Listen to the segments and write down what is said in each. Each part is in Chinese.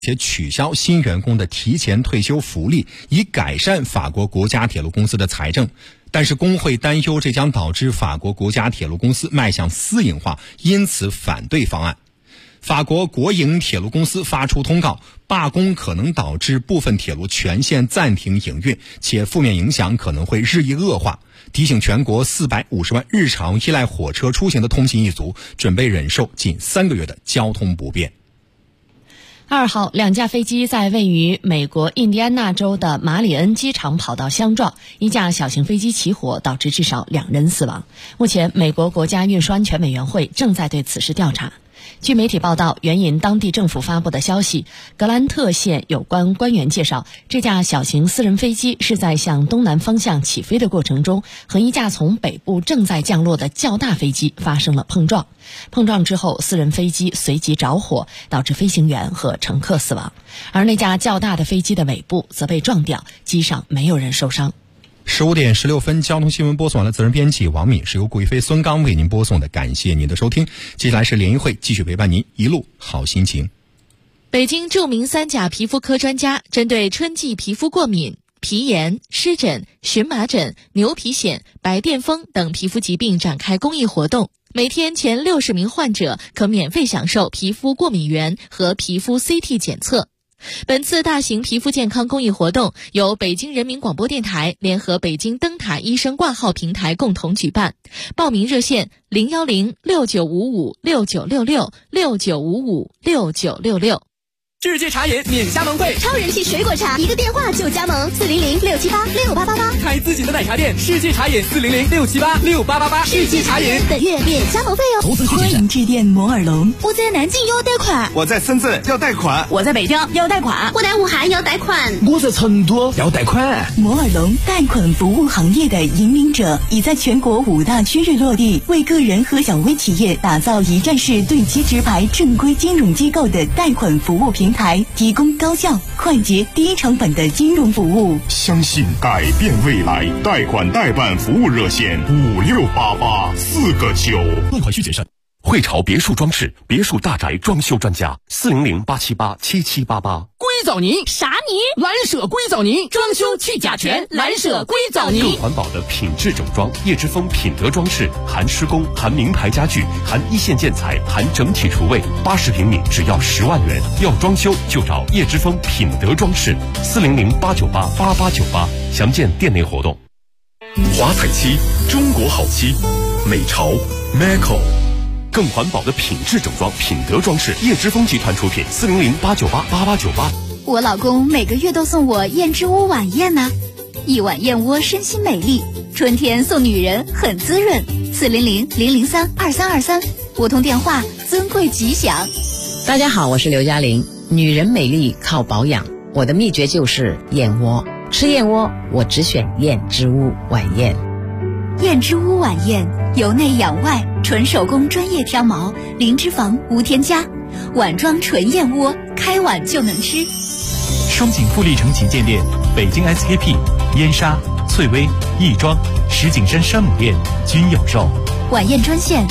且取消新员工的提前退休福利，以改善法国国家铁路公司的财政。但是工会担忧这将导致法国国家铁路公司迈向私营化，因此反对方案。法国国营铁路公司发出通告，罢工可能导致部分铁路全线暂停营运，且负面影响可能会日益恶化，提醒全国450万日常依赖火车出行的通勤一族准备忍受近3个月的交通不便。 2号，2架飞机在位于美国印第安纳州的马里恩机场跑道相撞，一架小型飞机起火，导致至少2人死亡。目前，美国国家运输安全委员会正在对此事调查。据媒体报道，援引当地政府发布的消息，格兰特县有关官员介绍，这架小型私人飞机是在向东南方向起飞的过程中，和一架从北部正在降落的较大飞机发生了碰撞。碰撞之后，私人飞机随即着火，导致飞行员和乘客死亡，而那架较大的飞机的尾部则被撞掉，机上没有人受伤。 15点16分，交通新闻播送完了，责任编辑王敏，是由顾一飞、孙刚为您播送的，感谢您的收听。接下来是联谊会继续陪伴您，一路好心情。 北京著名3甲皮肤科专家针对春季皮肤过敏、皮炎、湿疹、荨麻疹、牛皮癣、白癜风等皮肤疾病展开公益活动，每天前60名患者可免费享受皮肤过敏原和皮肤 CT 检测。本次大型皮肤健康公益活动由北京人民广播电台联合北京灯塔医生挂号平台共同举办，报名热线010-6955-6966，6955-6966。 世界茶饮免加盟会， 超人气水果茶，一个电话就加盟，400-678-6888， 开自己的奶茶店，世界茶饮400-678-6888，世界茶饮本月免加盟费哦。 投资需谨慎。 欢迎致电摩尔龙。 我在南京要贷款， 我在深圳要贷款， 我在北京要贷款， 我在武汉要贷款， 我在成都要贷款。 摩尔龙贷款服务行业的引领者，已在全国5大区域落地，为个人和小微企业打造一站式对接直排正规金融机构的贷款服务平台，提供高效、快捷、低成本的金融服务。 相信改变未来，贷款代办服务热线5688-4个9， 贷款需谨慎。汇潮别墅装饰，别墅大宅装修专家，400-878-7788。 硅藻泥啥泥？ 蓝舍硅藻泥，装修去甲醛，蓝舍硅藻泥。 更环保的品质整装，叶之峰品德装饰，含施工，含名牌家具，含一线建材，含整体厨卫，80平米只要10万元。要装修就找叶之峰品德装饰，400-898-8898，详见店内活动。华彩漆，中国好漆，美潮 Maco。更环保的品质整装，品德装饰，叶之峰集团出品，400-898-8898。 我老公每个月都送我燕之屋晚宴呢，一碗燕窝身心美丽，春天送女人很滋润。400-003-2323，拨通电话，尊贵吉祥。 大家好，我是刘嘉玲。女人美丽靠保养，我的秘诀就是燕窝。吃燕窝，我只选燕之屋晚宴。 燕之屋晚宴，由内养外，纯手工专业挑毛，零脂肪无添加，碗装纯燕窝，开碗就能吃。 双井富力城旗舰店、北京 SKP、燕莎、翠微、亦庄、石景山山姆店均有售。 晚宴专线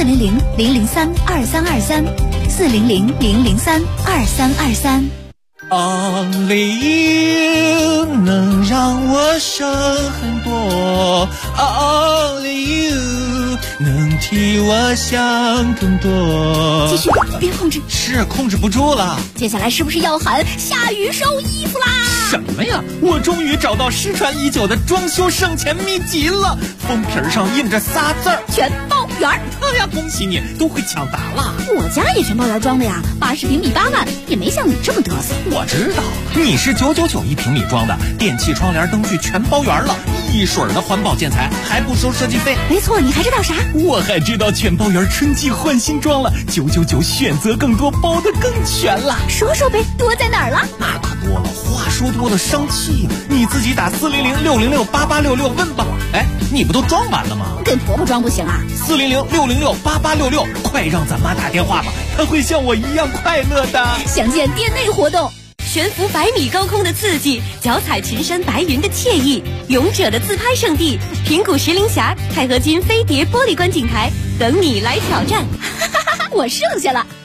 400-003-2323，400-003-2323。 Only you 能让我省很多 ，Only you 能替我想更多。 继续，别控制， 是控制不住了。 接下来是不是要喊下雨收衣服啦？ 什么呀？我终于找到失传已久的装修省钱秘籍了，封皮上印着仨字儿： 全包圆。 哎呀，恭喜你，都会抢答了。 我家也全包圆装的呀，80平米8万，也没像你这么嘚瑟。 我知道，你是999一平米装的，电器、窗帘、灯具全包圆了，一水的环保建材，还不收设计费。 没错，你还知道啥？ 我还知道全包圆春季换新装了，999选择更多，包得更全了。 说说呗，多在哪儿了？ 那可多了，话说多了生气，你自己打400-606-8866问吧。哎，你不都装完了吗？ 跟婆婆装不行啊 ！400-606-8866，快让咱妈打电话吧，她会像我一样快乐的。 详见店内活动。 悬浮100米高空的刺激，脚踩群山白云的惬意，勇者的自拍圣地平谷石林峡钛合金飞碟玻璃观景台等你来挑战。 我剩下了。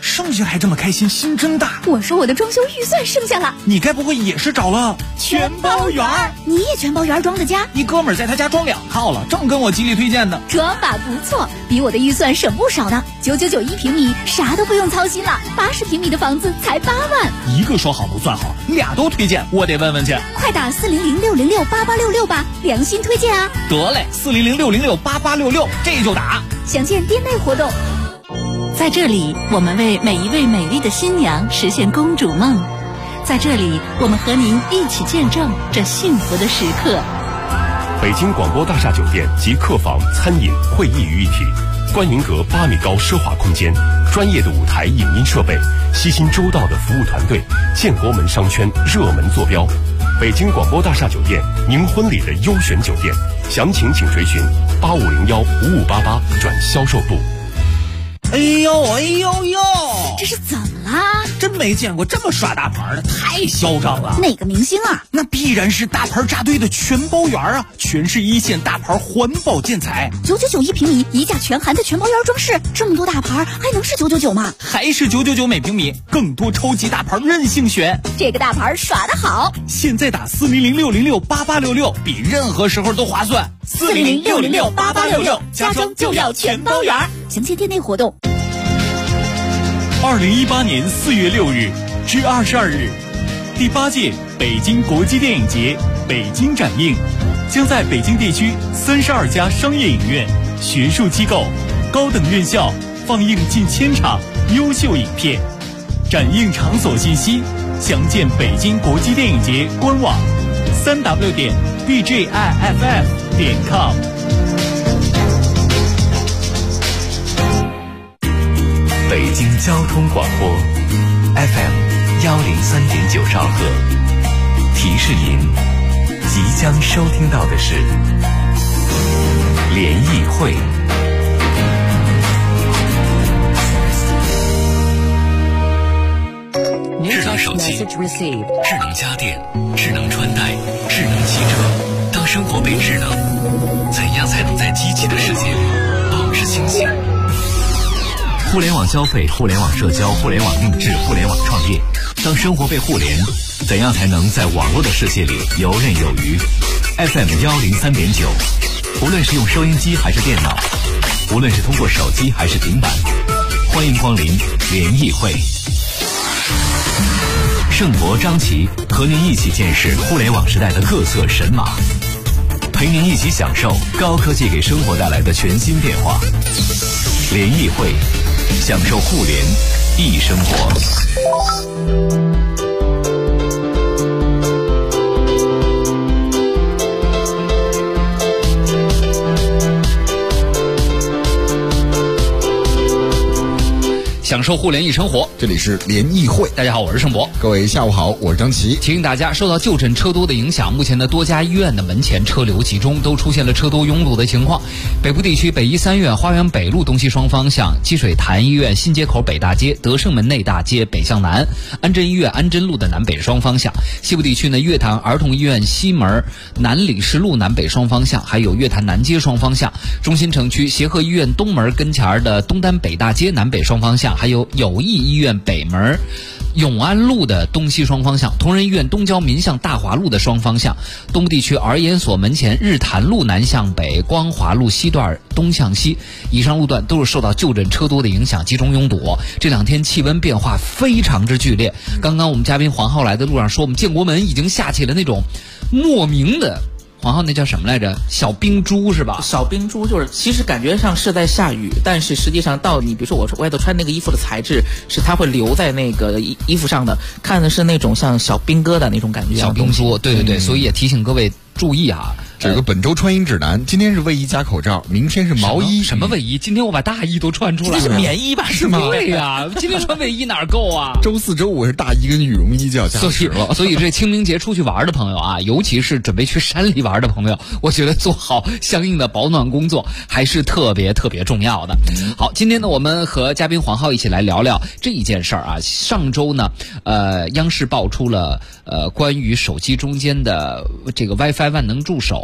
剩下还这么开心，心真大。 我说我的装修预算剩下了， 你该不会也是找了全包圆？你也全包圆装的家？ 你哥们儿在他家装2套了，正跟我极力推荐呢。 装法不错，比我的预算省不少呢。9991平米，啥都不用操心了。80平米的房子才8万。 一个说好不算好，俩都推荐，我得问问去。 快打400-606-8866吧，良心推荐啊！ 得嘞，400-606-8866，这就打。 详见店内活动。 在这里，我们为每一位美丽的新娘实现公主梦。在这里，我们和您一起见证这幸福的时刻。 北京广播大厦酒店集客房、餐饮、会议于一体，观云阁8米高奢华空间，专业的舞台影音设备，悉心周到的服务团队，建国门商圈热门坐标。北京广播大厦酒店，您婚礼的优选酒店，详情请垂询8501-5588转销售部。 哎呦哎呦呦， 这是怎么啦？ 真没见过这么耍大牌的，太嚣张了。 哪个明星啊？ 那必然是大牌扎堆的全包圆啊，全是一线大牌环保建材。 9991平米，一价全含的全包圆装饰，这么多大牌还能是999吗？ 还是999每平米，更多超级大牌任性选。 这个大牌耍得好， 现在打400-606-8866，比任何时候都划算。 400-606-8866，家装就要全包圆。详见店内活动。 2018年4月6日至22日，第8届北京国际电影节北京展映将在北京地区32家商业影院、学术机构、高等院校放映近1000场优秀影片。展映场所信息详见北京国际电影节官网3w.bjiff.com。 北京交通广播 FM103.9兆赫，提示您即将收听到的是联谊会。智能手机、智能家电、智能穿戴、智能汽车，当生活被智能，怎样才能在机器的世界里保持清醒？互联网消费、互联网社交、互联网定制、互联网创业，当生活被互联，怎样才能在网络的世界里游刃有余？ FM103.9，无论是用收音机还是电脑，无论是通过手机还是平板，欢迎光临联谊会。盛博、张琪和您一起见识互联网时代的各色神马，陪您一起享受高科技给生活带来的全新变化。联谊会，享受互联易生活。 享受互联易生活， 这里是联谊会。 大家好，我是盛博。 各位下午好，我是张琪。 提醒大家，受到就诊车多的影响，目前的多家医院的门前车流集中，都出现了车多拥堵的情况。北部地区北医3院花园北路东西双方向，积水潭医院新街口北大街、德胜门内大街北向南，安贞医院安贞路的南北双方向。西部地区呢，月坛儿童医院西门南礼士路南北双方向，还有月坛南街双方向。中心城区协和医院东门跟前的东单北大街南北双方向，还有友谊医院北门永安路的东西双方向，同仁医院东郊民巷大华路的双方向。东部地区儿研所门前日坛路南向北，光华路西段东向西，以上路段都是受到就诊车多的影响，集中拥堵。这2天气温变化非常之剧烈。刚刚我们嘉宾黄浩来的路上说，我们建国门已经下起了那种莫名的，黄浩那叫什么来着？小冰珠是吧？ 小冰珠就是其实感觉上是在下雨，但是实际上到你比如说我外头穿那个衣服的材质是它会留在那个衣服上的，看的是那种像小冰疙瘩那种感觉。 小冰珠，对对对，所以也提醒各位注意啊。 这个本周穿衣指南，今天是卫衣加口罩，明天是毛衣。 什么卫衣？今天我把大衣都穿出来了。 这是棉衣吧？ 是吗？ 对呀，今天穿卫衣哪够啊？ 周4、周5是大衣跟羽绒衣就要加持了。 所以这清明节出去玩的朋友啊，尤其是准备去山里玩的朋友，我觉得做好相应的保暖工作还是特别特别重要的。好，今天呢，我们和嘉宾黄浩一起来聊聊这一件事儿啊。上周呢，央视爆出了关于手机中间的这个 WiFi 万能助手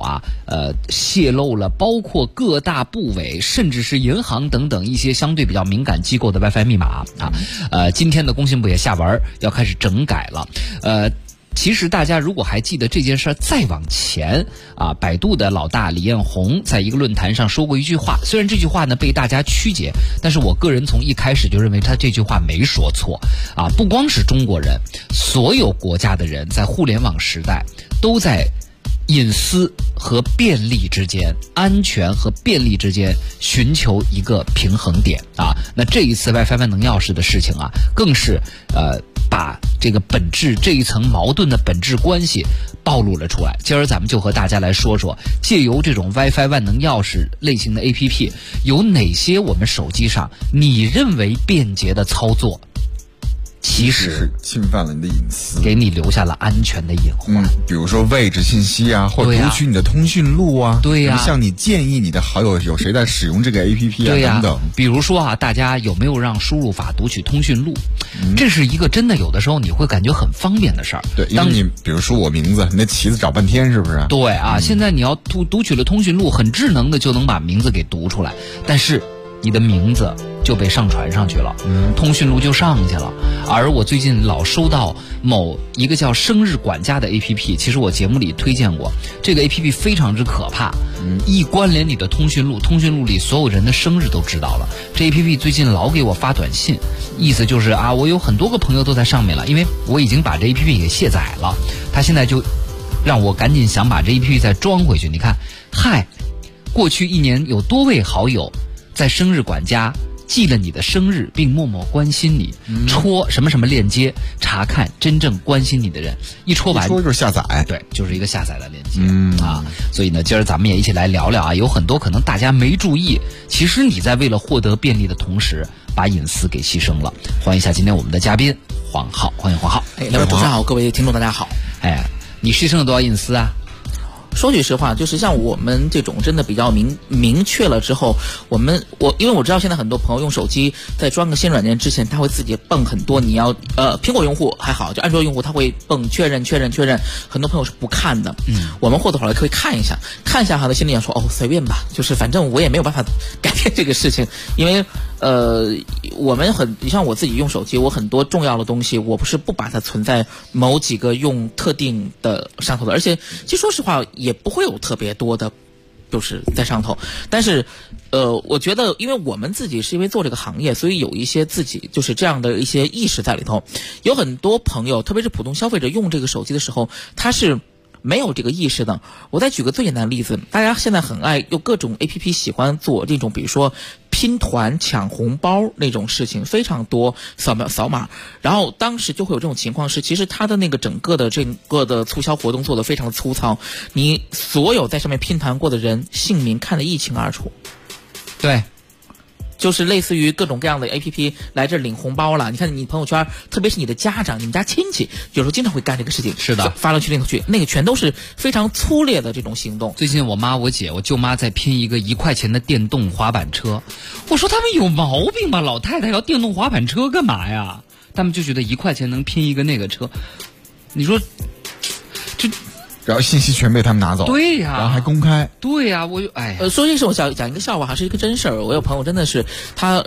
泄露了包括各大部委甚至是银行等等一些相对比较敏感机构的 WiFi 密码啊。今天的工信部也下文要开始整改了。其实大家如果还记得这件事再往前啊，百度的老大李彦宏在一个论坛上说过一句话，虽然这句话呢被大家曲解，但是我个人从一开始就认为他这句话没说错啊。不光是中国人，所有国家的人在互联网时代都在隐私和便利之间，安全和便利之间寻求一个平衡点啊。那这一次 WiFi 万能钥匙的事情啊，更是把这个本质这一层矛盾的本质关系暴露了出来。今儿咱们就和大家来说说，借由这种 WiFi 万能钥匙类型的 APP， 有哪些我们手机上你认为便捷的操作，其实侵犯了你的隐私， 给你留下了安全的隐患。 比如说位置信息啊，或者读取你的通讯录啊， 对呀， 向你建议你的好友有谁在使用这个 APP 啊，等等。 比如说啊，大家有没有让输入法读取通讯录？这是一个真的有的时候你会感觉很方便的事儿。 对，因为你比如说我名字，你那旗子找半天是不是？ 对啊，现在你要读取了通讯录，很智能的就能把名字给读出来，但是你的名字就被上传上去了，通讯录就上去了。而我最近老收到某一个叫生日管家的 APP， 其实我节目里推荐过，这个 APP 非常之可怕，一关联你的通讯录，通讯录里所有人的生日都知道了。这 APP 最近老给我发短信，意思就是啊，我有很多个朋友都在上面了，因为我已经把这 APP 给卸载了，他现在就让我赶紧想把这 APP 再装回去。你看，嗨，过去一年有多位好友在生日管家记了你的生日，并默默关心你，戳什么什么链接查看真正关心你的人，一戳完就是下载， 对，就是一个下载的链接所以呢，今儿咱们也一起来聊聊啊，有很多可能大家没注意，其实你在为了获得便利的同时，把隐私给牺牲了。欢迎一下今天我们的嘉宾黄浩，欢迎黄浩。 两位主持人好，各位听众大家好。 你牺牲了多少隐私啊？ 说句实话，就是像我们这种真的比较明确了之后，因为我知道现在很多朋友用手机在装个新软件之前，他会自己蹦很多，你要苹果用户还好，就安卓用户他会蹦确认，很多朋友是不看的。我们或多或少可以看一下他的心里想说随便吧，就是反正我也没有办法改变这个事情，因为你像我自己用手机，我很多重要的东西我不把它存在某几个用特定的上头的，而且其实说实话也不会有特别多的就是在上头。但是我觉得因为我们自己是因为做这个行业，所以有一些自己就是这样的一些意识在里头。有很多朋友特别是普通消费者用这个手机的时候，他是没有这个意识的。我再举个最简单的例子，大家现在很爱用各种 APP 喜欢做这种比如说拼团抢红包那种事情非常多，扫码，然后当时就会有这种情况是，其实它的那个整个的促销活动做得非常的粗糙，你所有在上面拼团过的人姓名看得一清二楚。 对， 就是类似于各种各样的 APP 来这领红包了。你看你朋友圈，特别是你的家长、你们家亲戚，有时候经常会干这个事情。 是的， 发了去那个去，那个全都是非常粗劣的这种行动。 最近我妈、我姐、我舅妈在拼一个1块钱的电动滑板车，我说他们有毛病吧？老太太要电动滑板车干嘛呀？他们就觉得1块钱能拼一个那个车，你说这。 然后信息全被他们拿走， 对呀， 然后还公开， 对呀， 说这事我讲一个笑话，还是一个真事儿。我有朋友真的是他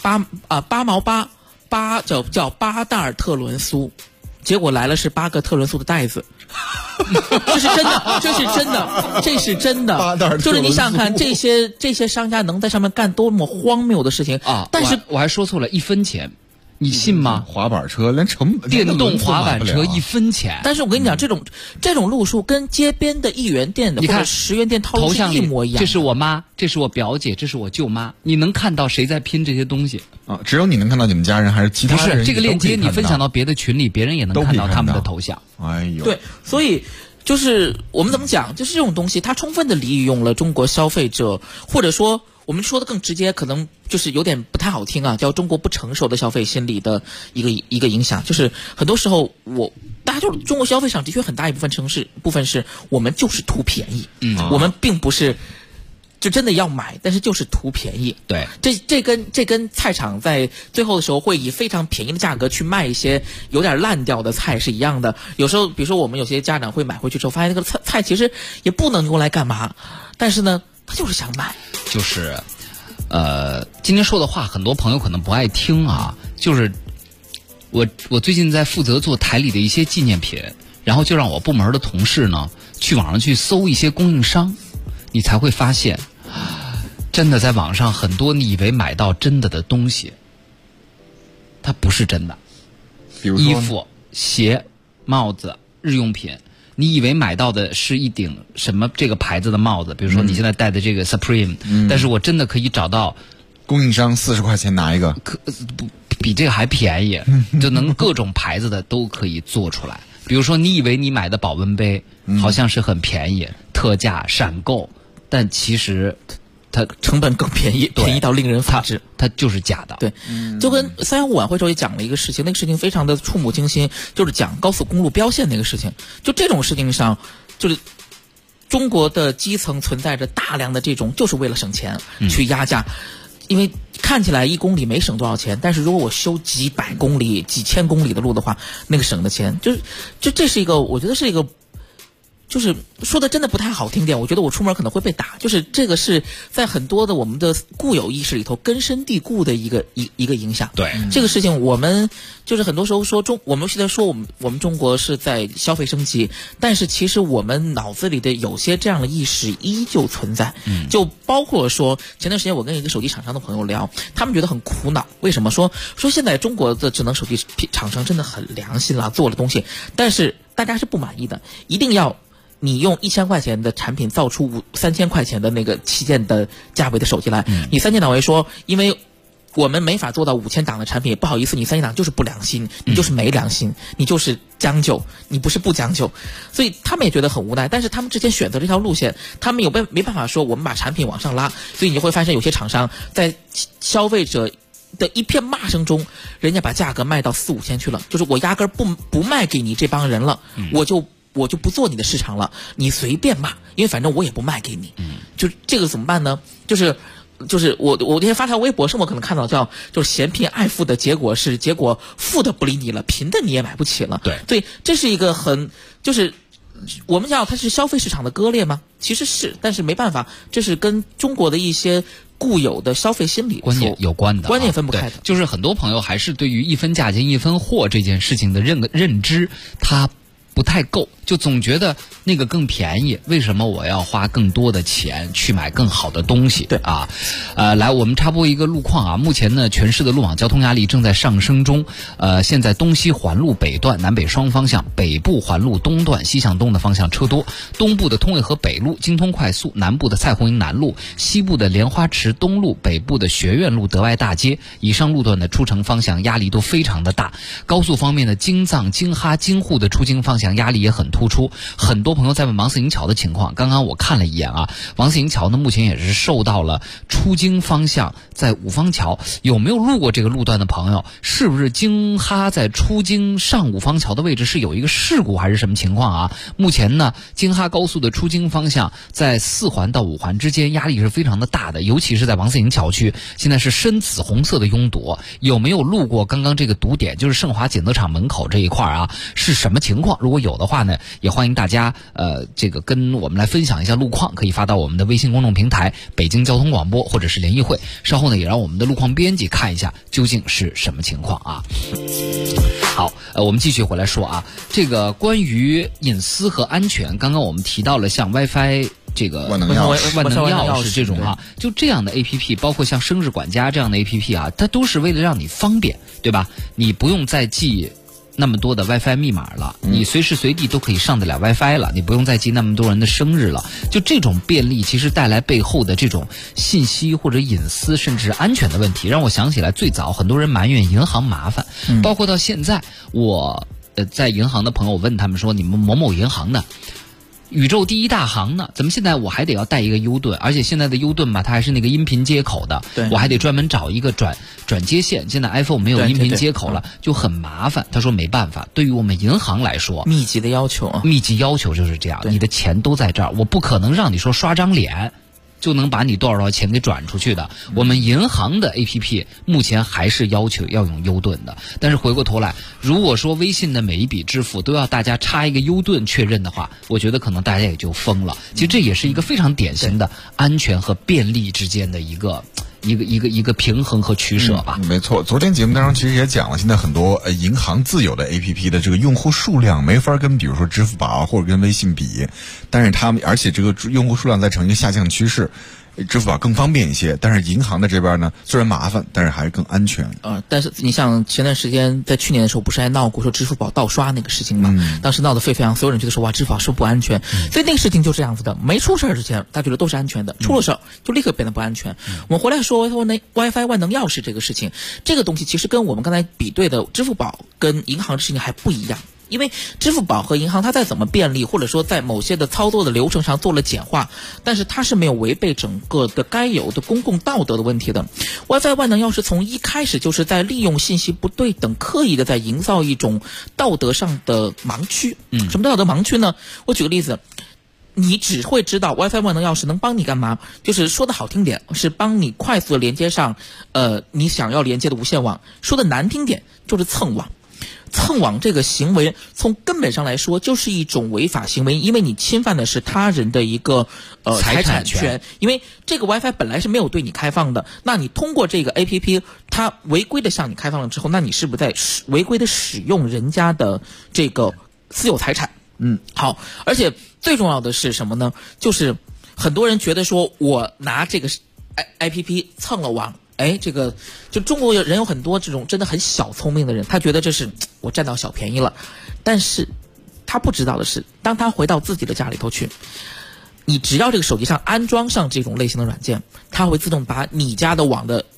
8毛8叫8袋特仑苏，结果来了是8个特仑苏的袋子。这是真的，这是真的，就是你想看这些商家能在上面干多么荒谬的事情啊！ 但是我还说错了，1分钱。你信吗？ 滑板车连电动滑板车1分钱， 但是我跟你讲，这种路数跟街边的1元店的或者10元店套路是一模一样。 这是我妈，这是我表姐，这是我舅妈，你能看到谁在拼这些东西啊？只有你能看到你们家人，还是其他人？ 不是这个链接，你分享到别的群里，别人也能看到他们的头像。 哎呦， 对，所以就是我们怎么讲，就是这种东西，它充分的利用了中国消费者，或者说。我们说的更直接，可能就是有点不太好听啊，叫中国不成熟的消费心理的一个影响。就是很多时候大家就中国消费上的确很大一部分是我们就是图便宜，我们并不是就真的要买，但是就是图便宜。 对， 这跟菜场在最后的时候会以非常便宜的价格去卖一些有点烂掉的菜是一样的。有时候比如说我们有些家长会买回去之后发现那个菜其实也不能用来干嘛，但是呢他就是想买。 就是今天说的话很多朋友可能不爱听啊，就是我最近在负责做台里的一些纪念品，然后就让我部门的同事呢去网上去搜一些供应商，你才会发现真的在网上很多你以为买到真的东西它不是真的。 比如说衣服、鞋、帽子、日用品，你以为买到的是一顶什么这个牌子的帽子，比如说你现在戴的这个 Supreme，但是我真的可以找到供应商40块钱拿一个， 比这个还便宜，就能各种牌子的都可以做出来。比如说你以为你买的保温杯好像是很便宜，特价闪购，但其实它成本更便宜，便宜到令人发指， 它就是假的。 对，就跟315晚会时候也讲了一个事情，那个事情非常的触目惊心，就是讲高速公路标线那个事情。就这种事情上，就是中国的基层存在着大量的这种就是为了省钱去压价，因为看起来1公里没省多少钱，但是如果我修几百公里、几千公里的路的话，那个省的钱就这是一个，我觉得是一个。就是说的真的不太好听点，我觉得我出门可能会被打。就是这个是在很多的我们的固有意识里头根深蒂固的一个影响。 对， 这个事情我们就是很多时候说我们现在说我们中国是在消费升级，但是其实我们脑子里的有些这样的意识依旧存在。就包括说前段时间我跟一个手机厂商的朋友聊，他们觉得很苦恼，为什么说现在中国的智能手机厂商真的很良心了，做了东西，但是大家是不满意的，一定要你用1000块钱的产品造出3000块钱的那个旗舰的价位的手机来，你3000档为说，因为我们没法做到5000档的产品，不好意思，你3000档就是不良心，你就是没良心，你就是将就，你不是不将就，所以他们也觉得很无奈。但是他们之前选择这条路线，他们没办法说我们把产品往上拉，所以你会发现有些厂商在消费者的一片骂声中，人家把价格卖到4、5千去了，就是我压根不卖给你这帮人了，我就不做你的市场了，你随便骂，因为反正我也不卖给你。就这个怎么办呢？就是我那天发条微博上我可能看到就是嫌贫爱富的结果富的不理你了，贫的你也买不起了。 对， 所以这是一个就是我们讲它是消费市场的割裂吗？其实是，但是没办法，这是跟中国的一些固有的消费心理观念有关的， 观念分不开的。 就是很多朋友还是对于一分价钱一分货这件事情的认知，它不太够，就总觉得那个更便宜，为什么我要花更多的钱去买更好的东西？ 对啊，来我们插播一个路况啊，目前呢全市的路网交通压力正在上升中，现在东西环路北段南北双方向，北部环路东段西向东的方向车多，东部的通渭河北路京通快速，南部的蔡红营南路，西部的莲花池东路，北部的学院路德外大街，以上路段的出城方向压力都非常的大。高速方面的京藏、京哈、京沪的出京方向压力也很突出，很多朋友在问王四营桥的情况。刚刚我看了一眼啊，王四营桥呢目前也是受到了出京方向在五方桥，有没有路过这个路段的朋友，是不是京哈在出京上五方桥的位置是有一个事故还是什么情况啊？目前呢京哈高速的出京方向在4环到5环之间压力是非常的大的，尤其是在王四营桥区现在是深紫红色的拥堵，有没有路过刚刚这个堵点，就是盛华检测厂门口这一块啊，是什么情况？如果有的话呢，也欢迎大家这个跟我们来分享一下路况，可以发到我们的微信公众平台北京交通广播或者是联谊会，稍后呢也让我们的路况编辑看一下究竟是什么情况啊。好，我们继续回来说啊，这个关于隐私和安全，刚刚我们提到了像 WiFi 这个万能钥匙这种啊，就这样的 APP， 包括像生日管家这样的 APP 啊，它都是为了让你方便，对吧？你不用再记那么多的 WiFi 密码了，你随时随地都可以上得了 WiFi 了，你不用再记那么多人的生日了。就这种便利其实带来背后的这种信息或者隐私甚至安全的问题，让我想起来最早很多人埋怨银行麻烦，包括到现在我在银行的朋友问他们说，你们某某银行的宇宙第一大行呢，怎么现在我还得要带一个 U 盾，而且现在的 U 盾吧，它还是那个音频接口的，我还得专门找一个转接线，现在 iPhone 没有音频接口了，就很麻烦。他说没办法，对于我们银行来说， 密集的要求啊， 密集要求就是这样，你的钱都在这儿，我不可能让你说刷张脸就能把你多少钱给转出去的。我们银行的 APP 目前还是要求要用优盾的，但是回过头来，如果说微信的每一笔支付都要大家插一个优盾确认的话，我觉得可能大家也就疯了。其实这也是一个非常典型的安全和便利之间的一个平衡和取舍吧。 没错，昨天节目当中其实也讲了，现在很多银行自有的 APP 的这个用户数量没法跟比如说支付宝或者跟微信比，但是而且这个用户数量在呈一个下降趋势。支付宝更方便一些，但是银行的这边呢，虽然麻烦，但是还是更安全。 但是你像前段时间在去年的时候，不是还闹过说支付宝盗刷那个事情吗？当时闹得沸沸扬，所有人觉得说哇，支付宝是不安全。所以那个事情就这样子的，没出事之前，大家觉得都是安全的，出了事儿就立刻变得不安全。我们回来说 WiFi 万能钥匙这个事情，这个东西其实跟我们刚才比对的支付宝跟银行的事情还不一样。因为支付宝和银行它再怎么便利，或者说在某些的操作的流程上做了简化，但是它是没有违背整个的该有的公共道德的问题的。WiFi 万能钥匙从一开始就是在利用信息不对等，刻意的在营造一种道德上的盲区。什么道德盲区呢？我举个例子。你只会知道 WiFi 万能钥匙能帮你干嘛，就是说的好听点是帮你快速的连接上你想要连接的无线网，说的难听点就是蹭网。蹭网这个行为从根本上来说就是一种违法行为，因为你侵犯的是他人的一个财产权，因为这个 WiFi 本来是没有对你开放的，那你通过这个 APP 它违规的向你开放了之后，那你是不是在违规的使用人家的这个私有财产？好，而且最重要的是什么呢？就是很多人觉得说我拿这个 APP 蹭了网，这个就中国人有很多这种真的很小聪明的人，他觉得这是我占到小便宜了，但是他不知道的是，当他回到自己的家里头去，你只要这个手机上安装上这种类型的软件，它会自动把你家的网的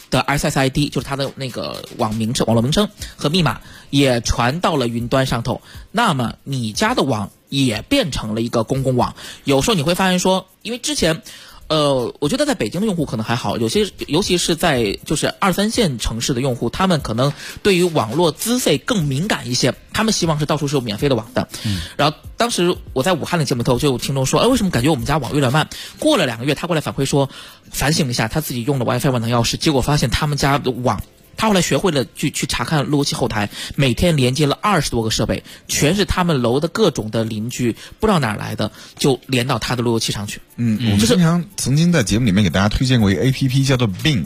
SSID， 就是它的那个网络名称和密码也传到了云端上头，那么你家的网也变成了一个公共网。有时候你会发现说，因为之前我觉得在北京的用户可能还好，尤其是在就是2、3线城市的用户，他们可能对于网络资费更敏感一些，他们希望是到处是有免费的网的。然后当时我在武汉的节目头就有听众说，为什么感觉我们家网有点慢？过了2个月，他过来反馈说，反省了一下他自己用的 WiFi 万能钥匙，结果发现他们家的网。他后来学会了去查看路由器后台，每天连接了20多个设备，全是他们楼的各种的邻居，不知道哪来的，就连到他的路由器上去。 我们经常曾经在节目里面给大家推荐过一个 APP 叫做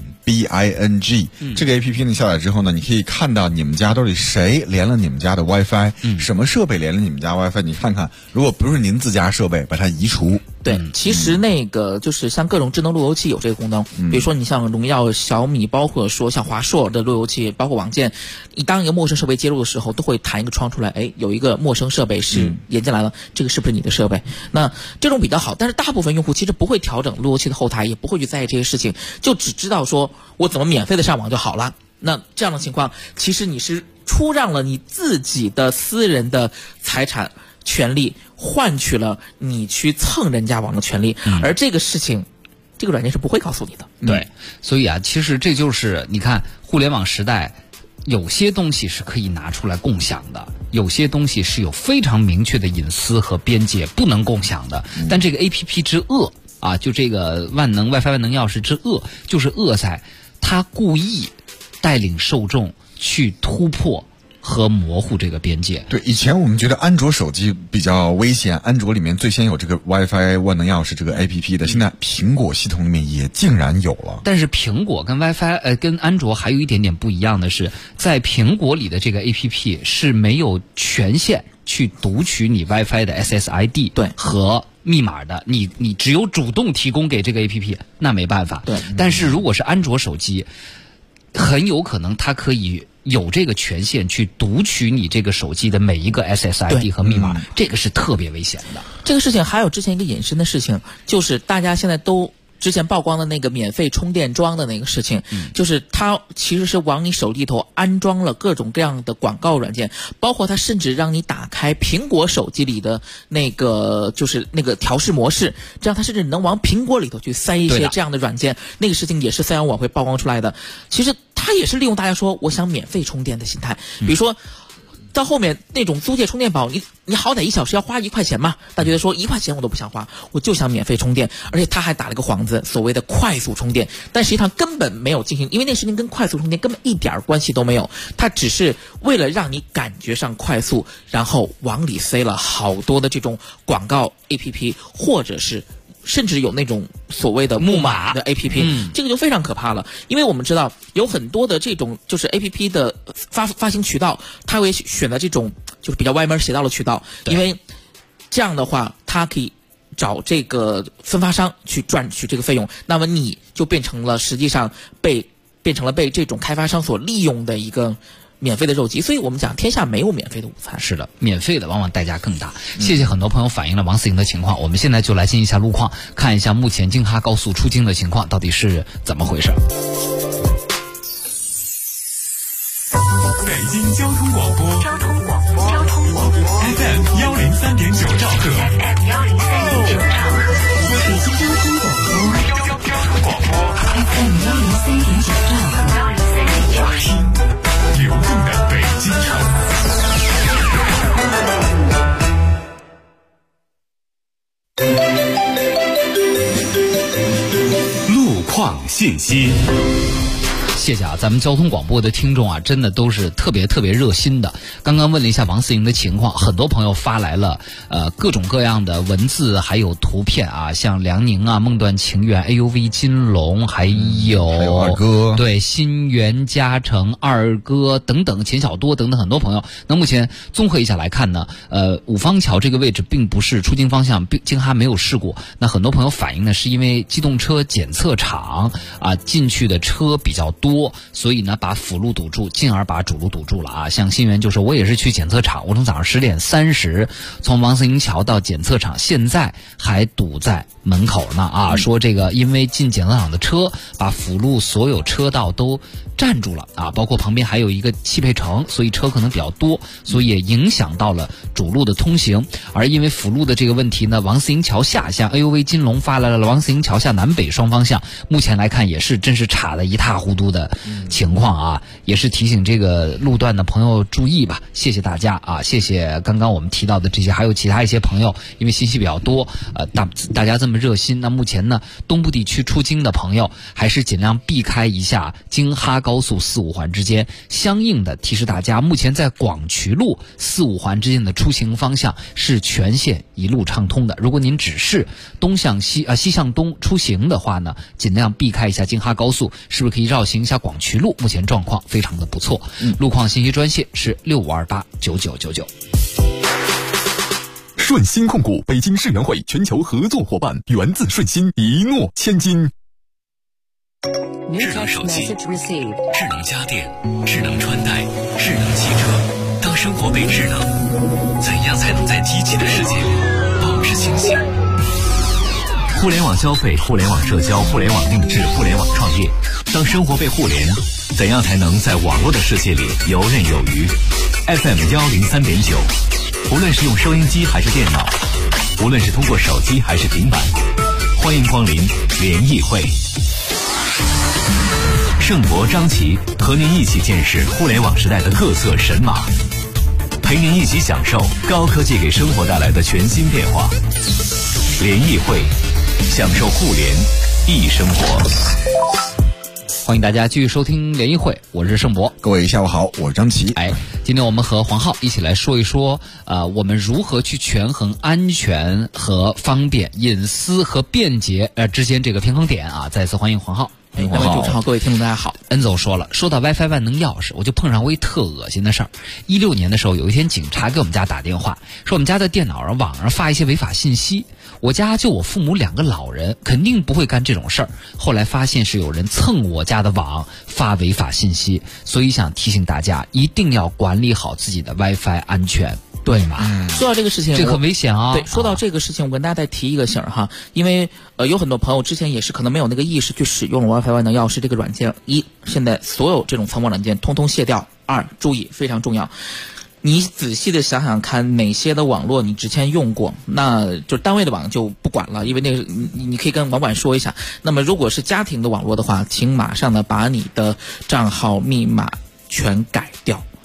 Bing。这个 APP 呢下载之后呢，你可以看到你们家到底谁连了你们家的 WiFi，什么设备连了你们家 WiFi，你看看，如果不是您自家设备，把它移除。 对，其实那个就是像各种智能路由器有这个功能，比如说你像荣耀、小米，包括说像华硕的路由器，包括网件，你当一个陌生设备接入的时候，都会弹一个窗出来，有一个陌生设备是连进来了，这个是不是你的设备？那这种比较好，但是大部分用户其实不会调整路由器的后台，也不会去在意这些事情，就只知道说我怎么免费的上网就好了。那这样的情况，其实你是出让了你自己的私人的财产权利，换取了你去蹭人家网的权利，而这个事情，这个软件是不会告诉你的。 对，所以其实这就是你看互联网时代，有些东西是可以拿出来共享的，有些东西是有非常明确的隐私和边界不能共享的。但这个 APP 之恶就这个WiFi 万能钥匙之恶，就是恶在它故意带领受众去突破和模糊这个边界。 对，以前我们觉得安卓手机比较危险，安卓里面最先有这个 WiFi 万能钥匙这个 APP 的，现在苹果系统里面也竟然有了。 但是苹果跟 WiFi 跟安卓还有一点点不一样的是，在苹果里的这个 APP 是没有权限去读取你 WiFi 的 SSID 对和密码的，你只有主动提供给这个 APP， 那没办法。 对， 但是如果是安卓手机，很有可能它可以有这个权限去读取你这个手机的每一个 SSID 和密码，这个是特别危险的。 这个事情还有之前一个引申的事情，就是大家现在都之前曝光的那个免费充电桩的那个事情，就是它其实是往你手机头安装了各种各样的广告软件，包括它甚至让你打开苹果手机里的那个就是那个调试模式，这样它甚至能往苹果里头去塞一些这样的软件。那个事情也是311晚会曝光出来的。其实它也是利用大家说我想免费充电的心态，比如说到后面那种租借充电宝，你好歹1小时要花1块钱嘛，大家觉得说1块钱我都不想花，我就想免费充电，而且他还打了个幌子，所谓的快速充电，但实际上根本没有进行，因为那事情跟快速充电根本一点关系都没有，它只是为了让你感觉上快速，然后往里塞了好多的这种广告 APP， 或者是甚至有那种所谓的木马的 APP，这个就非常可怕了。因为我们知道有很多的这种就是 APP 的发行渠道，它会选择这种就是比较歪门邪道的渠道，因为这样的话它可以找这个分发商去赚取这个费用，那么你就变成了实际上被这种开发商所利用的一个免费的肉鸡。所以我们讲天下没有免费的午餐。 是的，免费的往往代价更大。谢谢很多朋友反映了王思莹的情况，我们现在就来进一下路况，看一下目前京哈高速出京的情况到底是怎么回事。 北京交通广播FM 103.9兆赫，北京交通广播 FM 103.9兆赫，听流动的北京城。路况信息。 谢谢啊，咱们交通广播的听众啊，真的都是特别热心的。刚刚问了一下王思莹的情况，很多朋友发来了各种各样的文字还有图片啊，像辽宁啊、梦断情缘、AUV 金龙，还有二哥， 对，新源嘉诚、二哥等等，钱小多等等很多朋友。那目前综合一下来看呢，五方桥这个位置并不是出京方向，京哈没有事故。那很多朋友反映呢，是因为机动车检测场啊进去的车比较多，所以呢把辅路堵住，进而把主路堵住了啊。像新源就是我也是去检测场，我从早上10点30从王思莹桥到检测场，现在还堵在门口呢啊。说这个因为进检测场的车把辅路所有车道都占住了啊，包括旁边还有一个汽配城，所以车可能比较多，所以也影响到了主路的通行。而因为辅路的这个问题呢，王思莹桥下向 AUV 金龙发来了王思莹桥下南北双方向，目前来看也是真是岔得一塌糊涂的情况啊，也是提醒这个路段的朋友注意吧。谢谢大家啊，谢谢刚刚我们提到的这些，还有其他一些朋友，因为信息比较多，大家这么热心。那目前呢，东部地区出京的朋友还是尽量避开一下京哈高速4、5环之间，相应的提示大家，目前在广渠路4、5环之间的出行方向是全线一路畅通的。如果您只是东向西西向东出行的话呢，尽量避开一下京哈高速，是不是可以绕行一下广渠路？目前状况非常的不错。路况信息专线是65289999。 顺鑫控股北京世园会全球合作伙伴，源自顺鑫，一诺千金。 智能手机、智能家电、智能穿戴、智能汽车，当生活被智能，怎样才能在机器的世界里保持清醒？互联网消费、互联网社交、互联网定制、互联网创业，当生活被互联，怎样才能在网络的世界里游刃有余？ FM 103.9，无论是用收音机还是电脑，无论是通过手机还是平板，欢迎光临联谊会。盛博、张琪和您一起见识互联网时代的各色神马，陪您一起享受高科技给生活带来的全新变化。联谊会，享受互联易生活。 欢迎大家继续收听联谊会，我是盛博。 各位下午好，我是张琪。 今天我们和黄浩一起来说一说，我们如何去权衡安全和方便、隐私和便捷之间这个平衡点啊！再次欢迎黄浩。 各位主持人好，各位听众大家好。 恩总说了，说到 WiFi 万能钥匙，我就碰上过一特恶心的事儿。16年的时候，有一天警察给我们家打电话，说我们家的电脑上网上发一些违法信息。我家就我父母2个老人，肯定不会干这种事儿。后来发现是有人蹭我家的网发违法信息，所以想提醒大家，一定要管理好自己的 WiFi 安全。对吗？ 说到这个事情， 这很危险啊！ 对，说到这个事情，我跟大家再提一个醒哈，因为有很多朋友之前也是可能没有那个意识去使用 WiFi 万能钥匙这个软件。一，现在所有这种层膜软件通通卸掉。2，注意非常重要，你仔细的想想看，哪些的网络你之前用过，那就单位的网就不管了，因为那个你可以跟网管说一下。那么如果是家庭的网络的话，请马上的把你的账号密码全改掉。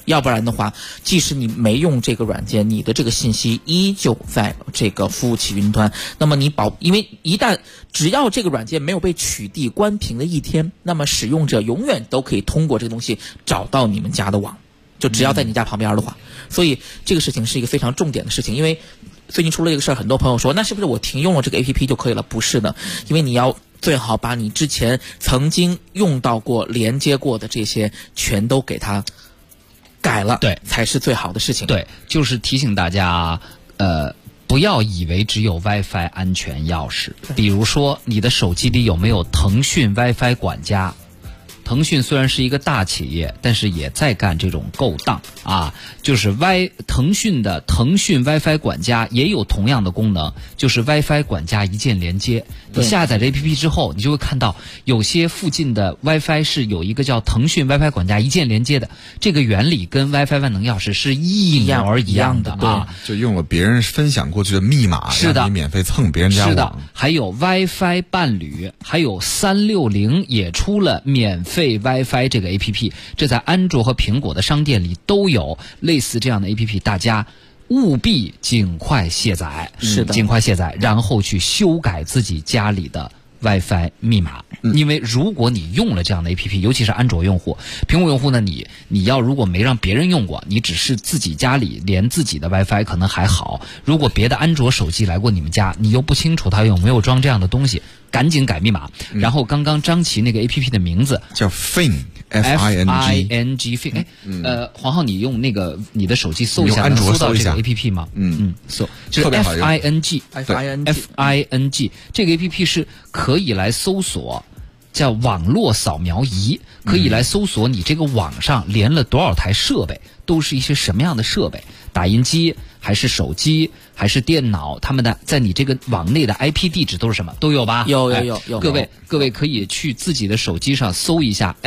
要不然的话，即使你没用这个软件，你的这个信息依旧在这个服务器云端。那么因为一旦只要这个软件没有被取缔关屏的一天，那么使用者永远都可以通过这个东西找到你们家的网，就只要在你家旁边的话。所以这个事情是一个非常重点的事情。因为最近出了一个事儿，很多朋友说，那是不是我停用了这个 APP 就可以了？不是的，因为你要最好把你之前曾经用到过、连接过的这些全都给它改了， 对， 才是最好的事情。 对，就是提醒大家，不要以为只有 WiFi 安全钥匙。比如说，你的手机里有没有腾讯 WiFi 管家？腾讯虽然是一个大企业，但是也在干这种勾当啊。就是腾讯的腾讯 WiFi 管家也有同样的功能，就是 WiFi 管家一键连接。你下载这 APP 之后，你就会看到有些附近的 WiFi 是有一个叫腾讯 WiFi 管家一键连接的，这个原理跟 WiFi 万能钥匙是一模一样的啊。 就用了别人分享过去的密码， 是的， 让你免费蹭别人家网。 是的，还有 WiFi 伴侣，还有360也出了免费 WiFi 这个 APP， 这在安卓和苹果的商店里都有类似这样的 APP， 大家务必尽快卸载， 是的， 尽快卸载，然后去修改自己家里的 WiFi 密码。因为如果你用了这样的 APP， 尤其是安卓用户，苹果用户呢，你要如果没让别人用过，你只是自己家里连自己的 WiFi 可能还好，如果别的安卓手机来过你们家，你又不清楚它有没有装这样的东西，赶紧改密码。然后刚刚张琪那个 APP 的名字叫 Fing，F-I-N-G。 哎，黄浩，你用那个你的手机搜一下，能搜到这个 APP 吗？搜，就是 Fing，Fing 这个 APP 是可以来搜索。叫网络扫描仪，可以来搜索你这个网上连了多少台设备，都是一些什么样的设备，打印机还是手机还是电脑，他们的在你这个网内的 IP 地址都是什么，都有吧？ 有。 各位可以去自己的手机上搜一下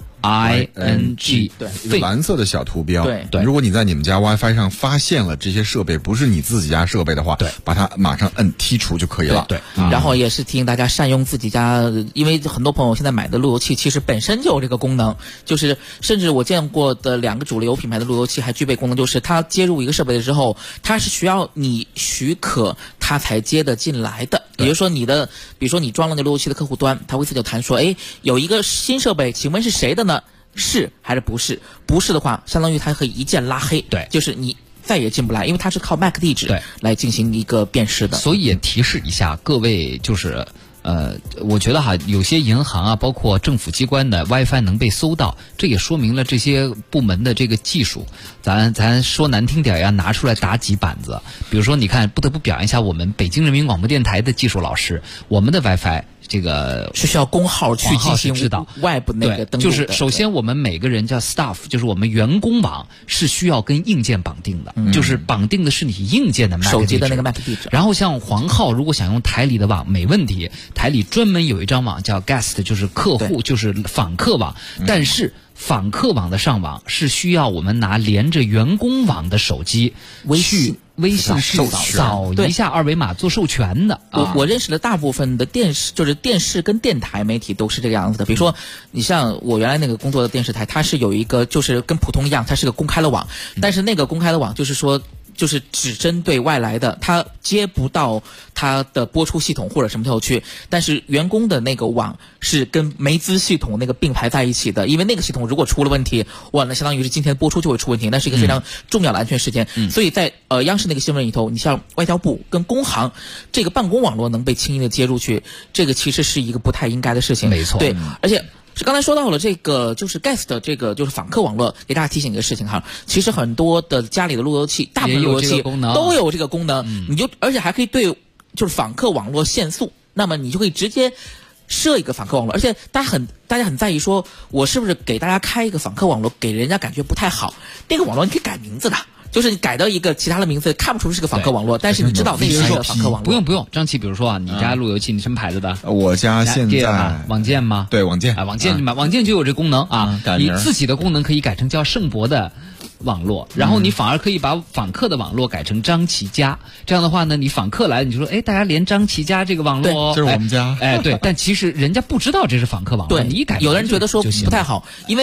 FING， 对，一个蓝色的小图标。 对， 如果你在你们家 WiFi 上发现了这些设备不是你自己家设备的话，把它马上摁剔除就可以了。 对， 然后也是提醒大家善用自己家，因为很多朋友现在买的路由器其实本身就有这个功能，就是甚至我见过的2个主流品牌的路由器还具备功能，就是它接入一个设备之后，它是需要你许可它才接得进来的。比如说你装了那路由器的客户端，它会自己弹说，有一个新设备，请问是谁的呢？是还是不是？不是的话，相当于它可以一键拉黑， 对， 就是你再也进不来，因为它是靠 MAC 地址来进行一个辨识的。 所以也提示一下各位，就是我觉得有些银行啊，包括政府机关的 WiFi 能被搜到，这也说明了这些部门的这个技术，咱说难听点要拿出来打几板子。比如说，你看，不得不表扬一下我们北京人民广播电台的技术老师，我们的 WiFi。这个是需要工号去进行知道外部那个登录的。 就是首先我们每个人叫 staff， 就是我们员工网是需要跟硬件绑定的，就是绑定的是你硬件的 MAC 手机的那个 MAC 地址。 然后像黄浩如果想用台里的网没问题，台里专门有一张网叫 guest， 就是客户，就是访客网，但是访客网的上网是需要我们拿连着员工网的手机去微信扫一下二维码做授权的。 我认识的大部分的电视跟电台媒体都是这个样子的。比如说，你像我原来那个工作的电视台，它是有一个就是跟普通一样，它是个公开的网，但是那个公开的网就是说。就是只针对外来的，它接不到它的播出系统或者什么头去，但是员工的那个网是跟梅兹系统那个并排在一起的，因为那个系统如果出了问题，哇，那相当于是今天播出就会出问题，那是一个非常重要的安全事件。所以在央视那个新闻里头，你像外交部跟工行这个办公网络能被轻易的接入去，这个其实是一个不太应该的事情。 没错， 对，而且。是刚才说到了这个，就是 guest 这个就是访客网络，给大家提醒一个事情哈。其实很多的家里的路由器，大部分路由器都有这个功能，你就而且还可以对就是访客网络限速，那么你就可以直接设一个访客网络。而且大家很在意说，我是不是给大家开一个访客网络，给人家感觉不太好？那个网络你可以改名字的。就是你改到一个其他的名字，看不出是个访客网络，但是你知道那是个访客网络。 不用，张琪，比如说啊，你家路由器你什么牌子的？ 我家现在网建吗？ 对，网建啊，网建就有这功能啊，你自己的功能可以改成叫盛博的网络，然后你反而可以把访客的网络改成张琪家。这样的话呢，你访客来，你就说，大家连张琪家这个网络， 这是我们家。 对，但其实人家不知道这是访客网络，你改， 有的人觉得说不太好，因为。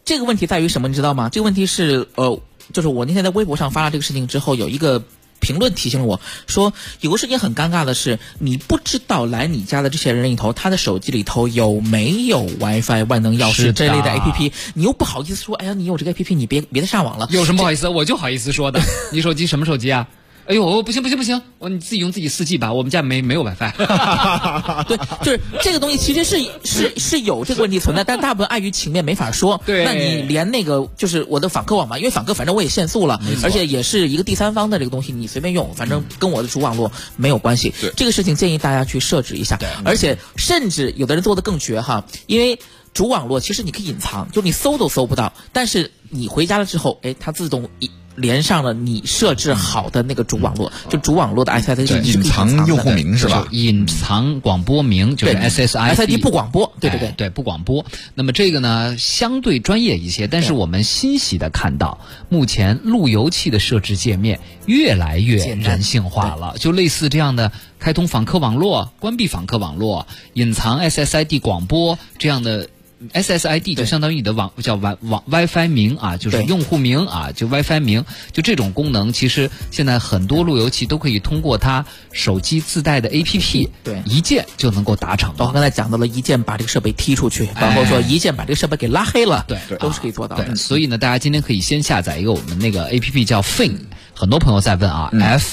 这个问题在于什么，你知道吗？这个问题是就是我那天在微博上发了这个事情之后，有一个评论提醒了我说，有个事情很尴尬的是，你不知道来你家的这些人里头，他的手机里头有没有 WiFi 万能钥匙这类的 APP， 你又不好意思说，哎呀，你有这个 APP， 你别再上网了。 有什么不好意思？我就好意思说的。你手机什么手机啊？哎呦，不行，你自己用自己4G 吧，我们家没有 WiFi。 对，就是这个东西其实是有这个问题存在，但大部分碍于情面没法说。 对， 那你连那个就是我的访客网嘛，因为访客反正我也限速了，而且也是一个第三方的这个东西，你随便用，反正跟我的主网络没有关系。 对， 这个事情建议大家去设置一下。而且甚至有的人做的更绝哈，因为主网络其实你可以隐藏，就你搜都搜不到，但是你回家了之后，它自动连上了你设置好的那个主网络，就主网络的 SSID 隐藏用户名是吧？ 隐藏广播名就是 SSID 不广播，对不广播。那么这个呢相对专业一些，但是我们欣喜的看到，目前路由器的设置界面越来越人性化了，就类似这样的开通访客网络、关闭访客网络、隐藏 SSID 广播这样的。SSID 就相当于你的叫WiFi 名啊，就是用户名啊，就 WiFi 名，就这种功能，其实现在很多路由器都可以通过它手机自带的 APP， 对， 一键就能够达成。 包括刚才讲到了一键把这个设备踢出去，包括说一键把这个设备给拉黑了， 对， 都是可以做到的。 所以呢，大家今天可以先下载一个我们那个 APP 叫 Fing， 很多朋友在问啊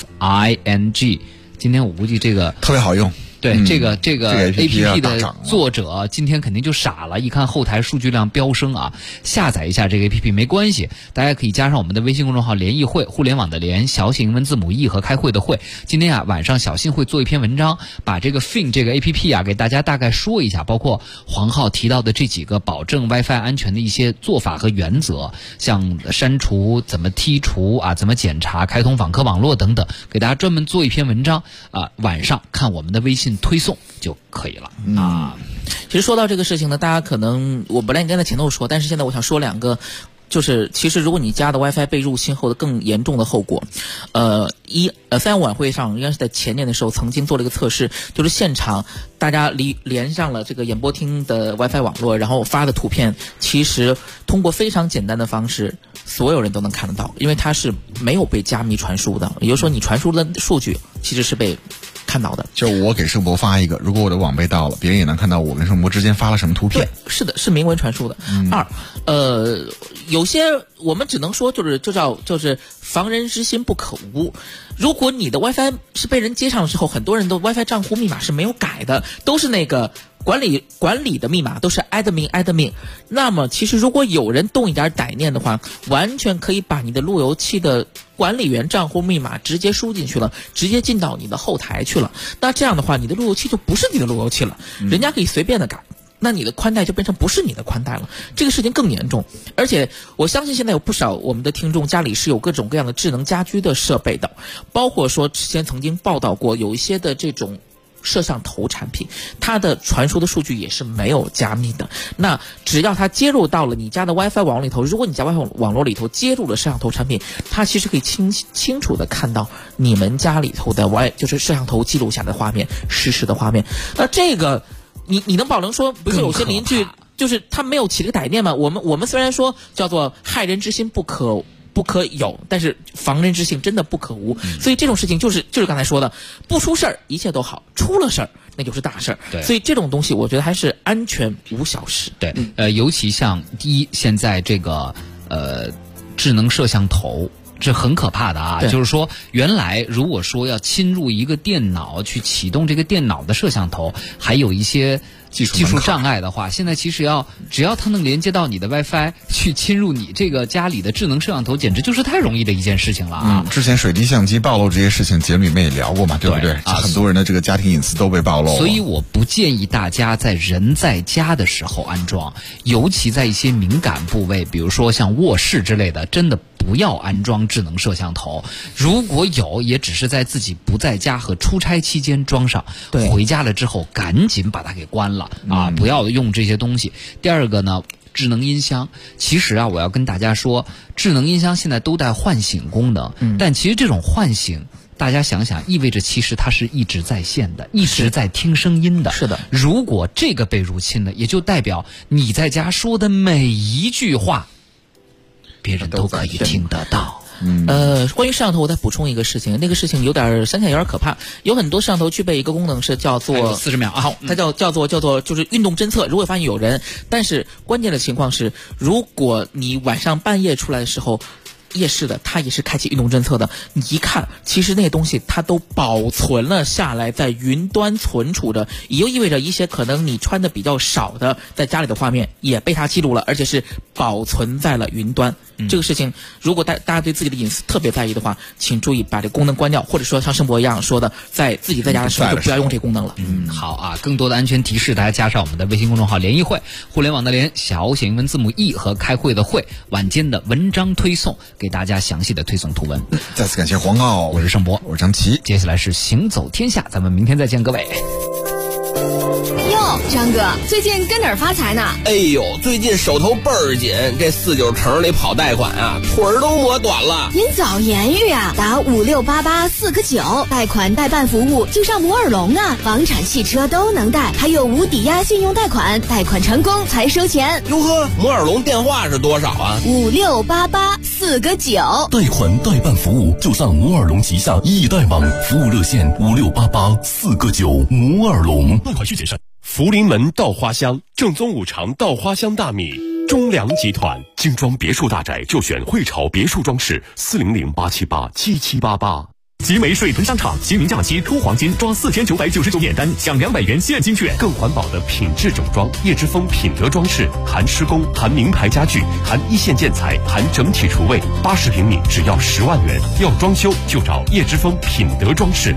，FING， 今天我估计这个特别好用。 对，这个 APP 的作者今天肯定就傻了，一看后台数据量飙升啊，下载一下这个 APP 没关系，大家可以加上我们的微信公众号联谊会，互联网的联，小写英文字母 E 和开会的会。今天晚上小新会做一篇文章，把这个 Fing 这个 APP 给大家大概说一下，包括黄浩提到的这几个保证 WiFi 安全的一些做法和原则，像删除、怎么剔除啊、怎么检查、开通访客网络等等，给大家专门做一篇文章啊，晚上看我们的微信推送就可以了啊。 其实说到这个事情呢，大家可能我本来应该在前头说，但是现在我想说两个，就是其实如果你家的 WiFi 被入侵后的更严重的后果，315晚会上应该是在前年的时候曾经做了一个测试，就是现场大家连上了这个演播厅的 WiFi 网络，然后发的图片，其实通过非常简单的方式，所有人都能看得到，因为它是没有被加密传输的，也就是说你传输的数据其实是被看到的。 就我给盛博发一个，如果我的网被盗了，别人也能看到我跟盛博之间发了什么图片。 对，是的，是明文传输的。有些我们只能说就是防人之心不可无。如果你的 WiFi 是被人接上了之后，很多人的 WiFi 账户密码是没有改的，都是那个管理的密码，都是 admin。那么其实如果有人动一点歹念的话，完全可以把你的路由器的管理员账户密码直接输进去了，直接进到你的后台去了。那这样的话，你的路由器就不是你的路由器了，人家可以随便的改。那你的宽带就变成不是你的宽带了，这个事情更严重。而且我相信现在有不少我们的听众家里是有各种各样的智能家居的设备的，包括说之前曾经报道过有一些的这种摄像头产品，它的传输的数据也是没有加密的。那只要它接入到了你家的 WiFi 网络里头，如果你家 WiFi 网络里头接入了摄像头产品，它其实可以清楚的看到你们家里头的就是摄像头记录下的画面，实时的画面。那这个你能保证说，比如说有些邻居就是他没有起这个歹念嘛？我们虽然说叫做害人之心不可有，但是防人之心真的不可无。所以这种事情就是刚才说的，不出事儿一切都好，出了事儿那就是大事儿。 对， 所以这种东西我觉得还是安全无小事。 对，尤其像现在这个智能摄像头。这很可怕的啊！就是说，原来如果说要侵入一个电脑去启动这个电脑的摄像头，还有一些技术障碍的话，现在其实只要它能连接到你的 WiFi 去侵入你这个家里的智能摄像头，简直就是太容易的一件事情了啊！ 之前水滴相机暴露这些事情，节目里面也聊过嘛，对不对？啊，很多人的这个家庭隐私都被暴露了。 所以我不建议大家在人在家的时候安装，尤其在一些敏感部位，比如说像卧室之类的，真的不要安装智能摄像头。如果有，也只是在自己不在家和出差期间装上，回家了之后赶紧把它给关了啊！不要用这些东西。第二个呢，智能音箱，其实啊，我要跟大家说，智能音箱现在都带唤醒功能，但其实这种唤醒大家想想，意味着其实它是一直在线的，一直在听声音的。 是的， 如果这个被入侵了，也就代表你在家说的每一句话，别人都可以听得到。 关于摄像头，我再补充一个事情，那个事情想起来有点可怕。有很多摄像头具备一个功能是叫做 40秒啊， 好，它叫做就是运动侦测。如果发现有人，但是关键的情况是，如果你晚上半夜出来的时候，夜视的它也是开启运动侦测的，你一看，其实那些东西它都保存了下来，在云端存储着，也就意味着一些可能你穿的比较少的在家里的画面也被它记录了，而且是保存在了云端。这个事情，如果大家对自己的隐私特别在意的话，请注意把这功能关掉，或者说像盛博一样说的，自己在家的时候就不要用这功能了。 好啊，更多的安全提示，大家加上我们的微信公众号联谊会，互联网的联，小写英文字母 E 和开会的会，晚间的文章推送，给大家详细的推送图文。 再次感谢黄傲， 我是盛博， 我是张琪， 接下来是行走天下，咱们明天再见，各位。 哟，张哥，最近跟哪儿发财呢？ 哎呦，最近手头倍儿紧，这49城里跑贷款啊，腿儿都磨短了。 您早言语啊，打5688-4个9，贷款代办服务就上摩尔龙啊，房产、汽车都能贷，还有无抵押信用贷款，贷款成功才收钱。 哟呵，摩尔龙电话是多少啊 ？5688-4个9。 贷款代办服务就上摩尔龙旗下易贷网，服务热线5688-4个9，摩尔龙。 贷款需谨慎。福临门稻花香，正宗五常稻花香大米。中粮集团精装别墅大宅就选汇潮别墅装饰，400-878-7788。 集美水屯商场清明假期出黄金，抓4999免单，享200元现金券。 更环保的品质整装，叶之峰品德装饰，含施工，含名牌家具，含一线建材，含整体厨卫，80平米只要10万元。要装修就找叶之峰品德装饰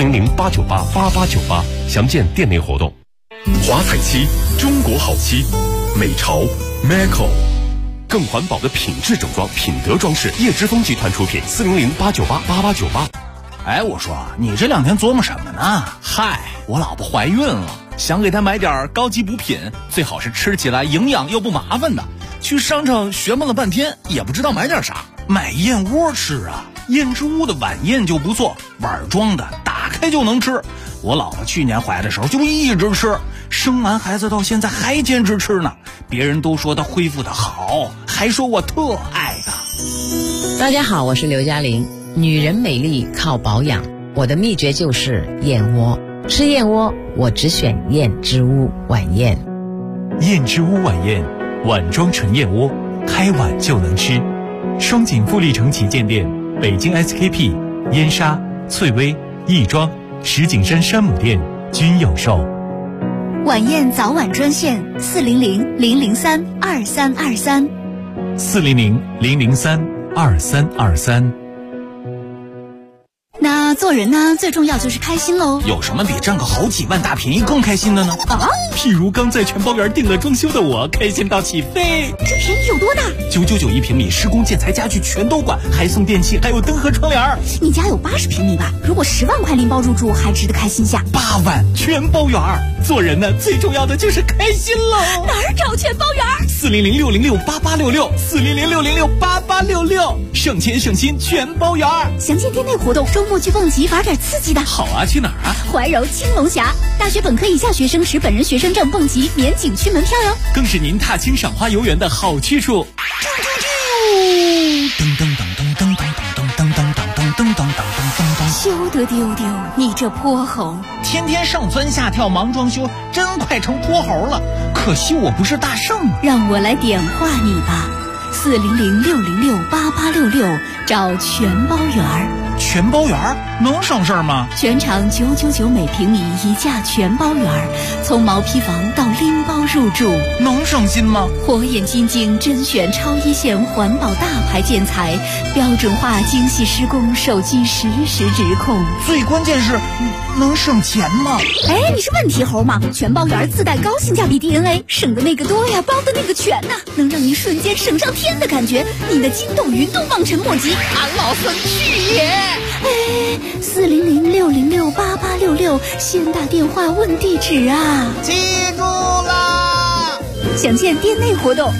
，400-898-8898，详见店内活动。 华彩漆，中国好漆，美潮 Meco。 更环保的品质整装，品德装饰，叶之峰集团出品，400-898-8898。 哎，我说你这2天琢磨什么呢？嗨，我老婆怀孕了，想给她买点高级补品，最好是吃起来营养又不麻烦的。去商场学摸了半天，也不知道买点啥。买燕窝吃啊，燕之屋的晚宴就不错，碗装的，打开就能吃。我老婆去年怀的时候就一直吃，生完孩子到现在还坚持吃呢。别人都说她恢复的好，还说我特爱她。 大家好，我是刘嘉玲。女人美丽靠保养，我的秘诀就是燕窝。吃燕窝，我只选燕之屋晚宴。 燕之屋晚宴，碗装纯燕窝，开碗就能吃。双井富力城旗舰店、北京 SKP、燕莎、翠微、亦庄、石景山山姆店均有售。 晚宴早晚专线400-003-2323。 400-003-2323。 那做人呢，最重要就是开心喽。 有什么比占个好几万大便宜更开心的呢？ 啊， 譬如刚在全包园订了装修的我，开心到起飞。 这便宜有多大 ？999平米，施工建材家具全都管，还送电器，还有灯和窗帘。 你家有80平米吧？如果10万块拎包入住，还值得开心下。 8万全包园。 做人呢，最重要的就是开心喽。 哪儿找全包园 ？400-606-8866，400-606-8866，省钱省心全包园。 详见店内活动，周末去蹦极，玩点刺激的。 好啊，去哪儿啊？ 怀柔青龙峡，大学本科以下学生持本人学生证蹦极免景区门票哟。 更是您踏青赏花游园的好去处。 噔噔噔噔噔噔噔噔噔噔噔噔噔噔。 休得丢丢，你这泼猴！ 天天上蹿下跳忙装修，真快成泼猴了。可惜我不是大圣啊。 让我来点化你吧，400-606-8866，找全包园。 全包园能省事儿吗？ 全场999每平米一价全包园，从毛坯房到拎包入住， 能省心吗？ 火眼金睛甄选超一线环保大牌建材，标准化精细施工，手机实时直控。 最关键是能省钱吗？ 哎，你是问题猴吗？全包园自带高性价比 DNA， 省的那个多呀，包的那个全呐，能让你瞬间省上天的感觉，你的筋斗云都望尘莫及。 俺老孙去也！ 哎，400-606-8866，先打电话问地址啊！ 记住啦！ 详见店内活动。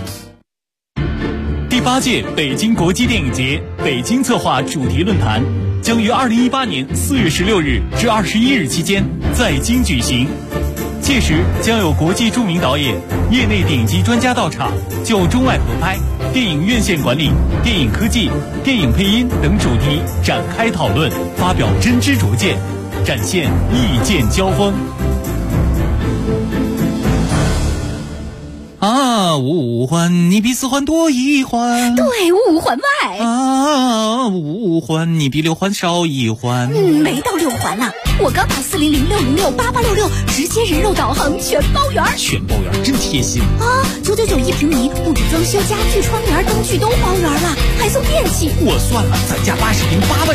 第8届北京国际电影节北京策划主题论坛将于2018年4月16日至21日期间在京举行。届时将有国际著名导演、业内顶级专家到场，就中外合拍、电影院线管理、电影科技、电影配音等主题展开讨论，发表真知灼见，展现意见交锋。 五环你比4环多1环， 对，5环外。 5环你比6环少1环。 没到6环呢，我刚打400-606-8866，直接人肉导航全包圆。 全包圆真贴心啊！999一平米，布置装修、家具、窗帘、灯具都包圆了，还送电器。 我算了，咱家80平8万